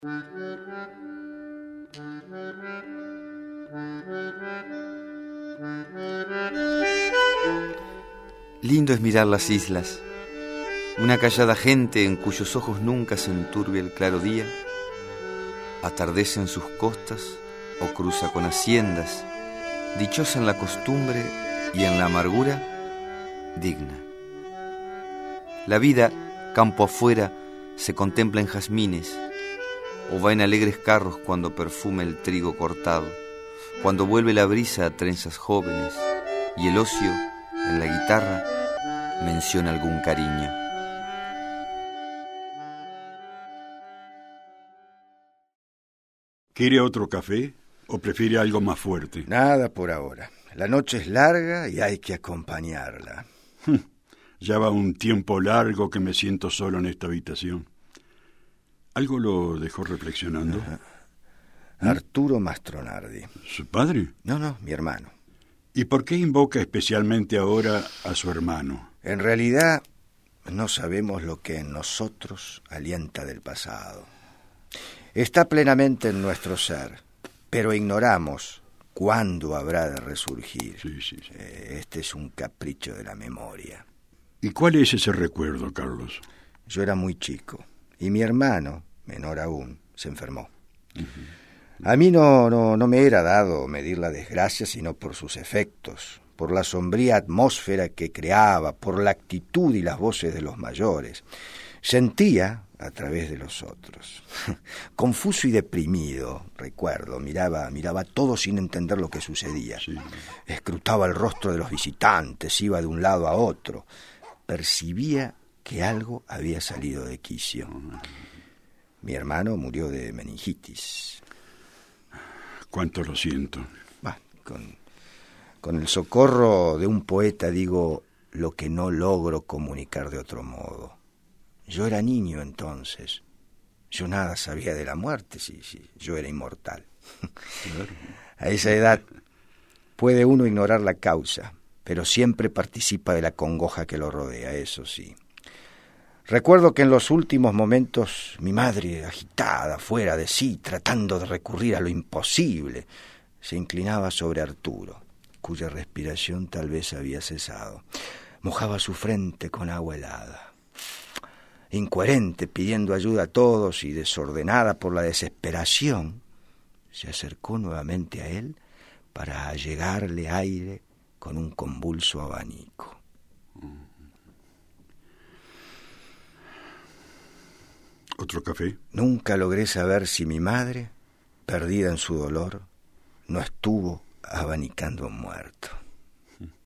Lindo es mirar las islas, una callada gente en cuyos ojos nunca se enturbia el claro día, atardece en sus costas o cruza con haciendas, dichosa en la costumbre y en la amargura, digna. La vida, campo afuera, se contempla en jazmines, o va en alegres carros cuando perfume el trigo cortado, cuando vuelve la brisa a trenzas jóvenes, y el ocio, en la guitarra, menciona algún cariño. ¿Quiere otro café o prefiere algo más fuerte? Nada por ahora. La noche es larga y hay que acompañarla. Ya va un tiempo largo que me siento solo en esta habitación. ¿Algo lo dejó reflexionando? Arturo Mastronardi. ¿Su padre? No, mi hermano. ¿Y por qué invoca especialmente ahora a su hermano? En realidad, no sabemos lo que en nosotros alienta del pasado. Está plenamente en nuestro ser, pero ignoramos cuándo habrá de resurgir. Sí. Este es un capricho de la memoria. ¿Y cuál es ese recuerdo, Carlos? Yo era muy chico, y mi hermano, menor aún, se enfermó. A mí no me era dado medir la desgracia sino por sus efectos, por la sombría atmósfera que creaba, por la actitud y las voces de los mayores. Sentía a través de los otros. Confuso y deprimido, recuerdo, miraba todo sin entender lo que sucedía. Sí. Escrutaba el rostro de los visitantes, iba de un lado a otro. Percibía que algo había salido de quicio. Mi hermano murió de meningitis. Cuánto lo siento. Con el socorro de un poeta digo lo que no logro comunicar de otro modo. Yo era niño entonces. Yo nada sabía de la muerte, si yo era inmortal. Claro. A esa edad puede uno ignorar la causa, pero siempre participa de la congoja que lo rodea, eso sí. Recuerdo que en los últimos momentos mi madre, agitada, fuera de sí, tratando de recurrir a lo imposible, se inclinaba sobre Arturo, cuya respiración tal vez había cesado. Mojaba su frente con agua helada. Incoherente, pidiendo ayuda a todos y desordenada por la desesperación, se acercó nuevamente a él para allegarle aire con un convulso abanico. ¿Otro café? Nunca logré saber si mi madre, perdida en su dolor, no estuvo abanicando a un muerto.